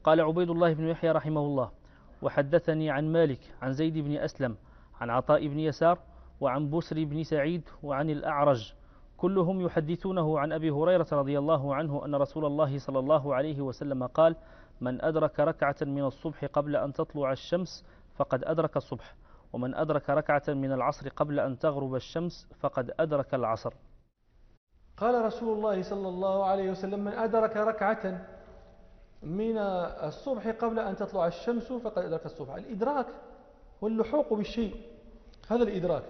قال عبيد الله بن يحيى رحمه الله: وحدثني عن مالك عن زيد بن أسلم عن عطاء بن يسار وعن بسر بن سعيد وعن الأعرج كلهم يحدثونه عن أبي هريرة رضي الله عنه أن رسول الله صلى الله عليه وسلم قال: من أدرك ركعة من الصبح قبل أن تطلع الشمس فقد أدرك الصبح، ومن أدرك ركعة من العصر قبل أن تغرب الشمس فقد أدرك العصر. قال رسول الله صلى الله عليه وسلم: من أدرك ركعة من الصبح قبل أن تطلع الشمس فقد أدرك الصبح. الإدراك واللحوق بالشيء، هذا الإدراك،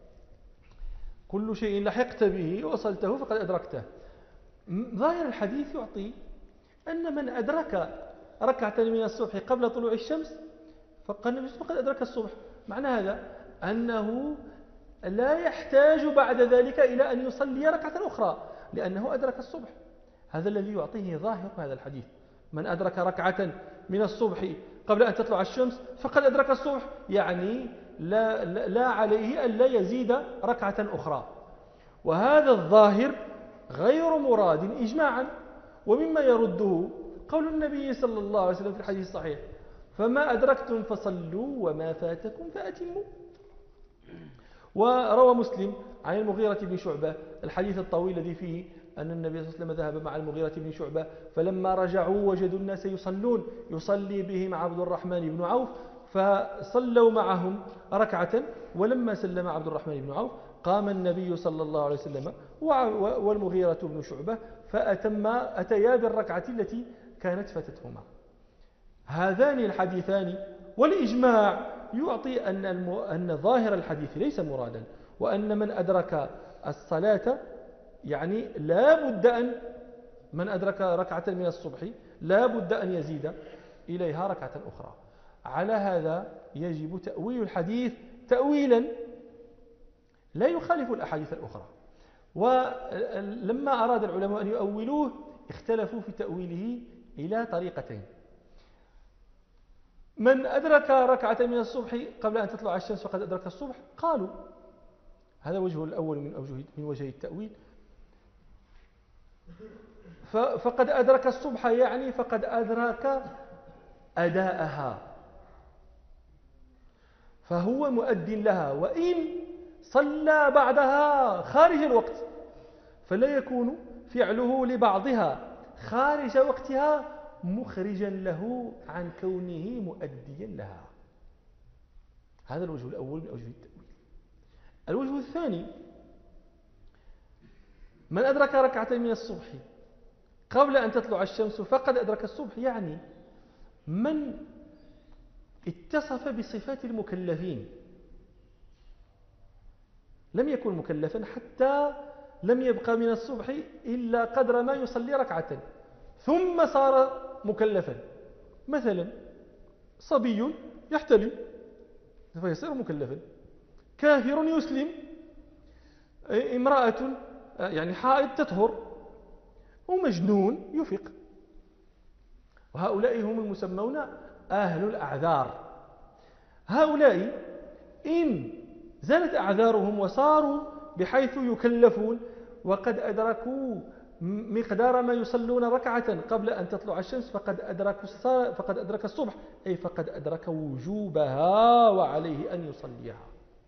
كل شيء لحقت به وصلته فقد أدركته. ظاهر الحديث يعطي أن من أدرك ركعة من الصبح قبل طلوع الشمس فقد أدرك الصبح. معنى هذا أنه لا يحتاج بعد ذلك إلى أن يصلي ركعة أخرى لأنه أدرك الصبح. هذا الذي يعطيه ظاهر هذا الحديث: من أدرك ركعة من الصبح قبل أن تطلع الشمس فقد أدرك الصبح، يعني لا عليه أن لا يزيد ركعة أخرى. وهذا الظاهر غير مراد إجماعا، ومما يرده قول النبي صلى الله عليه وسلم في الحديث الصحيح: فما أدركتم فصلوا وما فاتكم فأتموا. وروى مسلم عن المغيرة بن شعبة الحديث الطويل الذي فيه أن النبي صلى الله عليه وسلم ذهب مع المغيرة بن شعبة فلما رجعوا وجدوا الناس يصلون، يصلي بهم عبد الرحمن بن عوف، فصلوا معهم ركعة، ولما سلم عبد الرحمن بن عوف قام النبي صلى الله عليه وسلم والمغيرة بن شعبة فأتيا بالركعة التي كانت فاتتهما. هذان الحديثان والإجماع يعطي أن ظاهر الحديث ليس مرادا، وأن من أدرك الصلاة يعني لا بد أن من أدرك ركعة من الصبح لا بد أن يزيد إليها ركعة أخرى. على هذا يجب تأويل الحديث تأويلا لا يخالف الأحاديث الأخرى. ولما أراد العلماء أن يؤولوه اختلفوا في تأويله إلى طريقتين: من أدرك ركعة من الصبح قبل أن تطلع الشمس فقد أدرك الصبح، قالوا هذا وجه الأول من وجه التأويل، فقد أدرك الصبح يعني فقد أدرك أداءها، فهو مؤد لها، وإن صلى بعدها خارج الوقت فلا يكون فعله لبعضها خارج وقتها مخرجا له عن كونه مؤديا لها. هذا الوجه الأول من أوجه التأويل. الوجه الثاني: من أدرك ركعة من الصبح قبل أن تطلع الشمس فقد أدرك الصبح، يعني من اتصف بصفات المكلفين، لم يكن مكلفا حتى لم يبقى من الصبح إلا قدر ما يصلي ركعة ثم صار مكلفا. مثلا صبي يحتلم فيصير مكلفا، كافر يسلم، امرأة يعني حائض تطهر، ومجنون يفق. وهؤلاء هم المسمون أهل الأعذار. هؤلاء إن زالت أعذارهم وصاروا بحيث يكلفون وقد أدركوا مقدار ما يصلون ركعة قبل أن تطلع الشمس فقد أدرك الصبح، أي فقد أدرك وجوبها وعليه أن يصليها.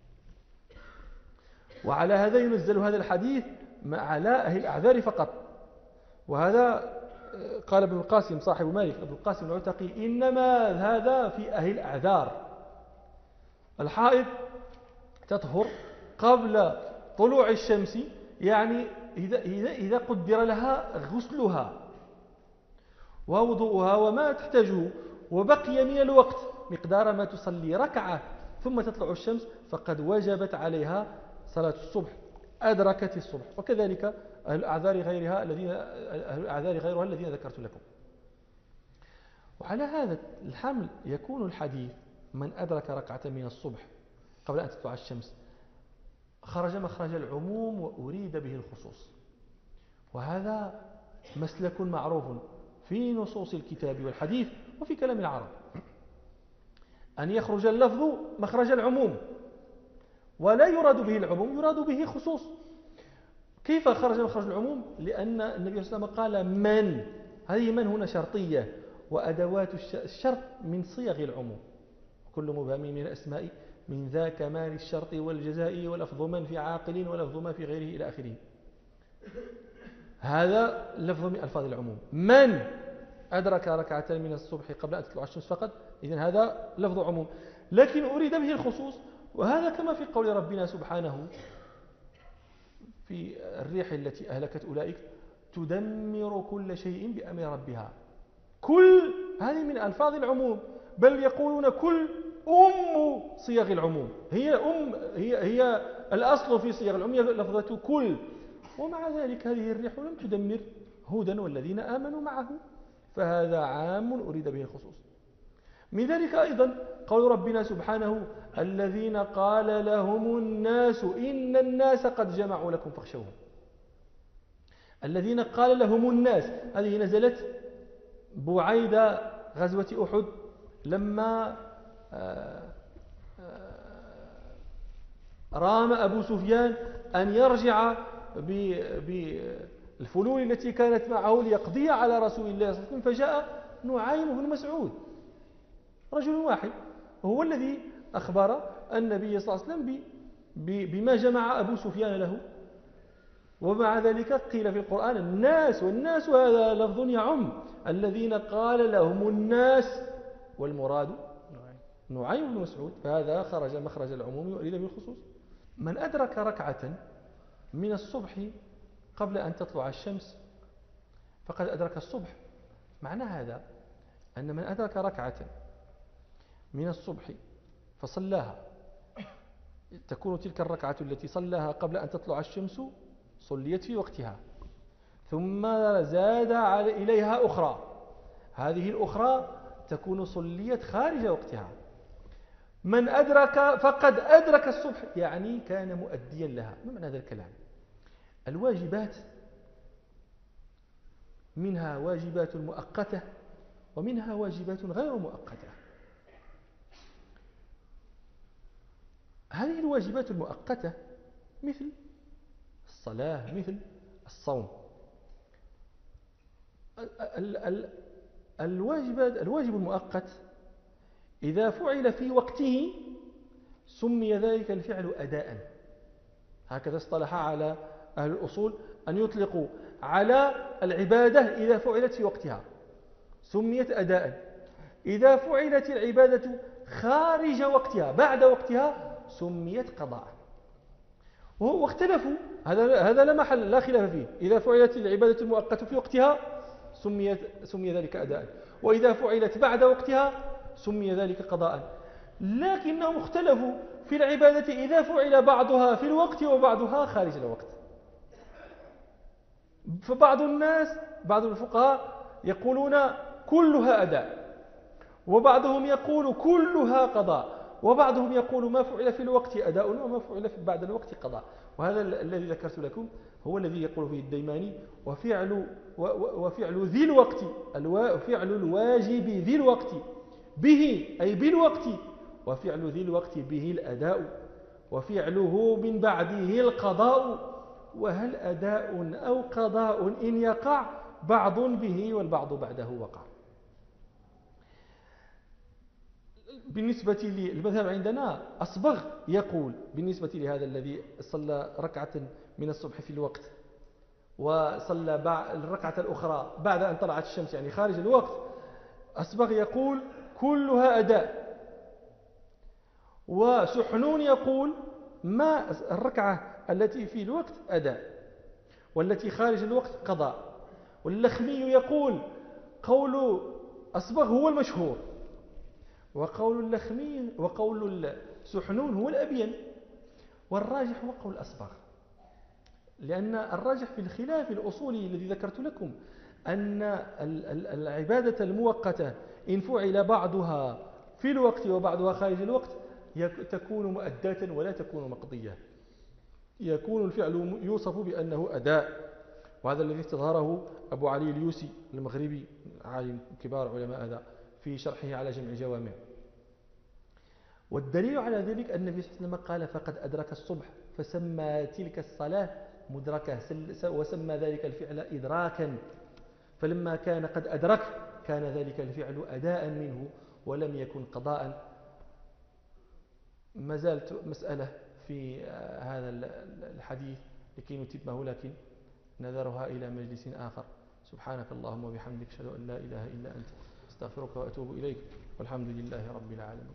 وعلى هذا ينزل هذا الحديث على أهل الأعذار فقط. وهذا قال ابن القاسم صاحب مالك، ابن القاسم العتقي: إنما هذا في أهل الأعذار. الحائض تطهر قبل طلوع الشمس، يعني إذا قدر لها غسلها ووضوءها وما تحتاجه وبقي من الوقت مقدار ما تصلي ركعة ثم تطلع الشمس فقد وجبت عليها صلاة الصبح، أدركت الصبح. وكذلك أهل الأعذار غيرها الذين ذكرت لكم. وعلى هذا الحمل يكون الحديث من أدرك ركعة من الصبح قبل أن تطلع الشمس خرج مخرج العموم وأريد به الخصوص. وهذا مسلك معروف في نصوص الكتاب والحديث وفي كلام العرب، أن يخرج اللفظ مخرج العموم ولا يراد به العموم، يراد به خصوص. كيف خرج مخرج العموم؟ لأن النبي صلى الله عليه وسلم قال من، هذه من هنا شرطية، وأدوات الشرط من صيغ العموم، كل مبهم من الأسماء من ذا كمال الشرط والجزاء ولفظ من في عاقل ولفظ ما في غيره إلى آخره. هذا لفظ من ألفاظ العموم. من أدرك ركعة من الصبح قبل أن تطلع الشمس فقط، إذن هذا لفظ عموم، لكن أريد به الخصوص. وهذا كما في قول ربنا سبحانه في الريح التي أهلكت أولئك تدمر كل شيء بأمر ربها. كل هذه من ألفاظ العموم، بل يقولون كل صيغ العموم، هي الأصل في صيغ العموم لفظة كل. ومع ذلك هذه الريح لم تدمر هودا والذين آمنوا معه، فهذا عام أريد به الخصوص. من ذلك أيضا قول ربنا سبحانه الذين قال لهم الناس إن الناس قد جمعوا لكم فاخشوهم. الذين قال لهم الناس هذه نزلت بعيد غزوة أحد، لما رام أبو سفيان أن يرجع بالفلول التي كانت معه ليقضي على رسول الله صلى الله عليه وسلم، فجاء نعيم بن مسعود رجل واحد هو الذي أخبر النبي صلى الله عليه وسلم بما جمع أبو سفيان له. ومع ذلك قيل في القرآن الناس، والناس هذا لفظ يعم الذين قال لهم الناس، والمراد نعيم بن مسعود، فهذا خرج مخرج العموم وأريد بالخصوص. من أدرك ركعة من الصبح قبل أن تطلع الشمس فقد أدرك الصبح. معنى هذا أن من أدرك ركعة من الصبح فصلاها، تكون تلك الركعة التي صلاها قبل أن تطلع الشمس صليت في وقتها، ثم زاد إليها أخرى، هذه الأخرى تكون صليت خارج وقتها. من أدرك فقد أدرك الصبح، يعني كان مؤديا لها. ما معنى هذا الكلام؟ الواجبات منها واجبات مؤقتة ومنها واجبات غير مؤقتة. هذه الواجبات المؤقتة مثل الصلاة، مثل الصوم. الواجب المؤقت إذا فعل في وقته سمي ذلك الفعل أداء. هكذا اصطلح على أهل الأصول أن يطلقوا على العبادة إذا فعلت في وقتها سميت أداء، إذا فعلت العبادة خارج وقتها بعد وقتها سميت قضاء. واختلفوا، هذا لا خلاف فيه، إذا فعلت العبادة المؤقتة في وقتها سمي ذلك أداء، وإذا فعلت بعد وقتها سمي ذلك قضاء. لكنهم اختلفوا في العبادة إذا فعل بعضها في الوقت وبعضها خارج الوقت. فبعض الناس، بعض الفقهاء يقولون كلها أداء، وبعضهم يقول كلها قضاء، وبعضهم يقول ما فعل في الوقت أداء وما فعل بعد الوقت قضاء. وهذا الذي ذكرت لكم هو الذي يقول فيه الديماني وفعل ذي الوقت، فعل الواجب ذي الوقت به أي بالوقت، وفعل ذي الوقت به الأداء، وفعله من بعده القضاء. وهل أداء أو قضاء إن يقع بعض به والبعض بعده وقع. بالنسبة للمذهب عندنا أصبغ يقول بالنسبة لهذا الذي صلى ركعة من الصبح في الوقت وصلى الركعة الأخرى بعد أن طلعت الشمس يعني خارج الوقت، أصبغ يقول كلها أداء. وسحنون يقول ما الركعة التي في الوقت أداء والتي خارج الوقت قضاء. واللخمي يقول قول أصبغ هو المشهور، وقول اللخمي وقول السحنون هو الأبين، والراجح هو قول أصبغ، لأن الراجح في الخلاف الأصولي الذي ذكرت لكم أن العبادة المؤقتة إن فعل بعضها في الوقت وبعضها خارج الوقت تكون مؤداة ولا تكون مقضية، يكون الفعل يوصف بأنه أداء. وهذا الذي استظهره أبو علي اليوسي المغربي عالم كبار علماء هذا في شرحه على جمع الجوامع. والدليل على ذلك أن النبي صلى الله عليه وسلم قال فقد أدرك الصبح، فسمى تلك الصلاة مدركة وسمى ذلك الفعل إدراكا. فلما كان قد أدرك كان ذلك الفعل أداء منه ولم يكن قضاء. ما زالت مسألة في هذا الحديث لكي نتمه، لكن نذرها إلى مجلس آخر. سبحانك اللهم وبحمدك، أشهد أن لا إله إلا أنت، استغفرك وأتوب إليك، والحمد لله رب العالمين.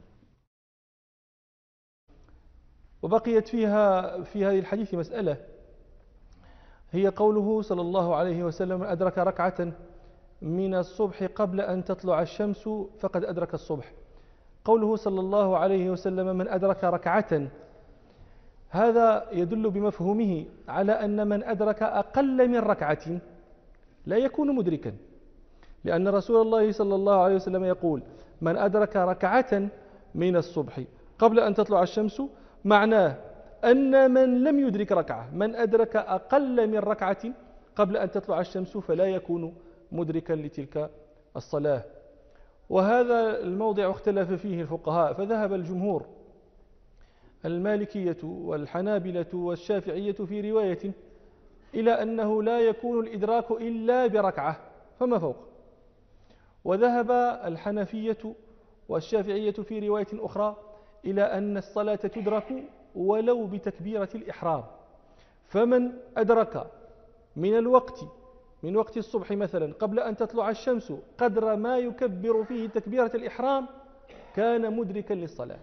وبقيت في هذه الحديث مسألة، هي قوله صلى الله عليه وسلم: أدرك ركعة من الصبح قبل أن تطلع الشمس فقد أدرك الصبح. قوله صلى الله عليه وسلم: من أدرك ركعة، هذا يدل بمفهومه على أن من أدرك أقل من ركعة لا يكون مدركا، لأن رسول الله صلى الله عليه وسلم يقول: من أدرك ركعة من الصبح قبل أن تطلع الشمس، معناه أن من لم يدرك ركعة، من أدرك أقل من ركعة قبل أن تطلع الشمس فلا يكون مدركا لتلك الصلاة. وهذا الموضع اختلف فيه الفقهاء، فذهب الجمهور المالكية والحنابلة والشافعية في رواية إلى أنه لا يكون الإدراك إلا بركعة فما فوق، وذهب الحنفية والشافعية في رواية أخرى إلى أن الصلاة تدرك ولو بتكبيرة الإحرام. فمن أدرك من وقت الصبح مثلا قبل أن تطلع الشمس قدر ما يكبر فيه تكبيرة الإحرام كان مدركا للصلاة.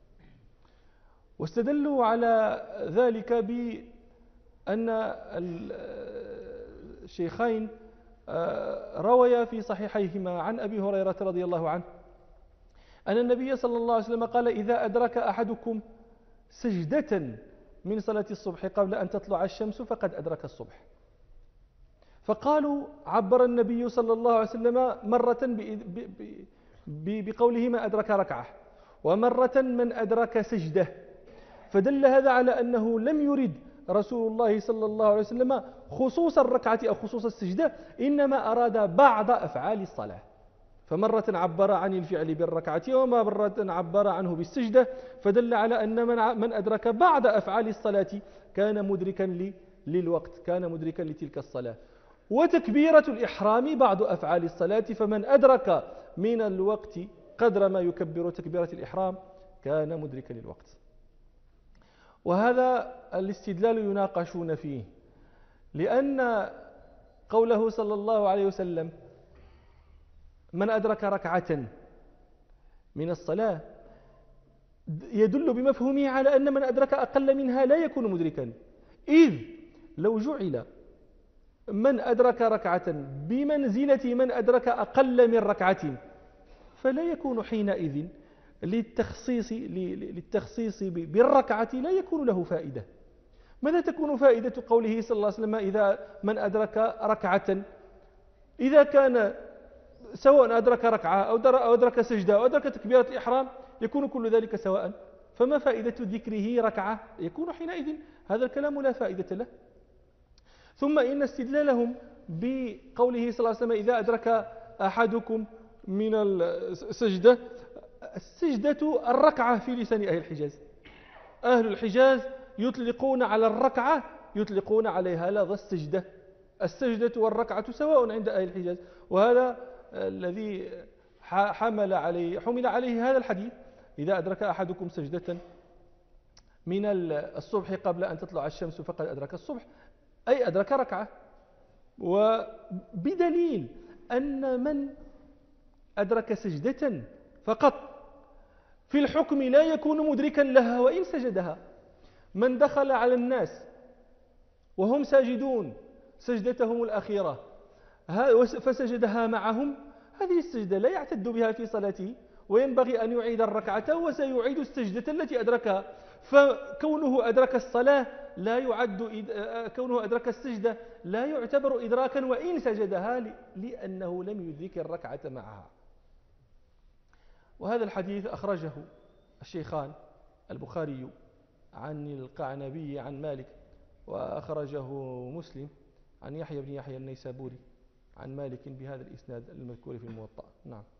واستدلوا على ذلك بأن الشيخين رويا في صحيحيهما عن أبي هريرة رضي الله عنه أن النبي صلى الله عليه وسلم قال: إذا أدرك أحدكم سجدة من صلاة الصبح قبل أن تطلع الشمس فقد أدرك الصبح. فقالوا: عبر النبي صلى الله عليه وسلم مرة بقوله ما أدرك ركعة، ومرة من أدرك سجدة، فدل هذا على أنه لم يرد رسول الله صلى الله عليه وسلم خصوص الركعة أو خصوص السجدة، إنما أراد بعض أفعال الصلاة، فمرة عبر عن الفعل بالركعة ومرة عبر عنه بالسجدة، فدل على أن من أدرك بعض أفعال الصلاة كان مدركا للوقت، كان مدركا لتلك الصلاة. وتكبيرة الإحرام بعض أفعال الصلاة، فمن أدرك من الوقت قدر ما يكبر تكبيرة الإحرام كان مدركا للوقت. وهذا الاستدلال يناقشون فيه، لأن قوله صلى الله عليه وسلم: من أدرك ركعة من الصلاة، يدل بمفهومه على أن من أدرك أقل منها لا يكون مدركا، إذ لو جعل من أدرك ركعة بمنزلة من أدرك أقل من ركعة فلا يكون حينئذ للتخصيص بالركعة لا يكون له فائدة. ماذا تكون فائدة قوله صلى الله عليه وسلم: إذا من أدرك ركعة، إذا كان سواء أدرك ركعة أو أدرك سجدة أو أدرك تكبيرة الإحرام يكون كل ذلك سواء، فما فائدة ذكره ركعة؟ يكون حينئذ هذا الكلام لا فائدة له. ثم إن استدلالهم بقوله صلى الله عليه وسلم: إذا أدرك أحدكم من السجدة، السجدة الركعة في لسان أهل الحجاز. أهل الحجاز يطلقون على الركعة، يطلقون عليها لفظ السجدة. السجدة والركعة سواء عند أهل الحجاز، وهذا الذي حمل عليه هذا الحديث: إذا أدرك أحدكم سجدة من الصبح قبل أن تطلع الشمس فقد أدرك الصبح، أي أدرك ركعة. وبدليل أن من أدرك سجدة فقط في الحكم لا يكون مدركا لها وإن سجدها. من دخل على الناس وهم ساجدون سجدتهم الأخيرة فسجدها معهم، هذه السجدة لا يعتد بها في صلاته، وينبغي أن يعيد الركعة وسيعيد السجدة التي أدركها. فكونه أدرك الصلاة لا يعد، كونه أدرك السجدة لا يعتبر إدراكا وإن سجدها، لأنه لم يدرك الركعة معها. وهذا الحديث أخرجه الشيخان البخاري عن القعنبي عن مالك، وأخرجه مسلم عن يحيى بن يحيى النيسابوري عن مالك بهذا الإسناد المذكور في الموطأ. نعم.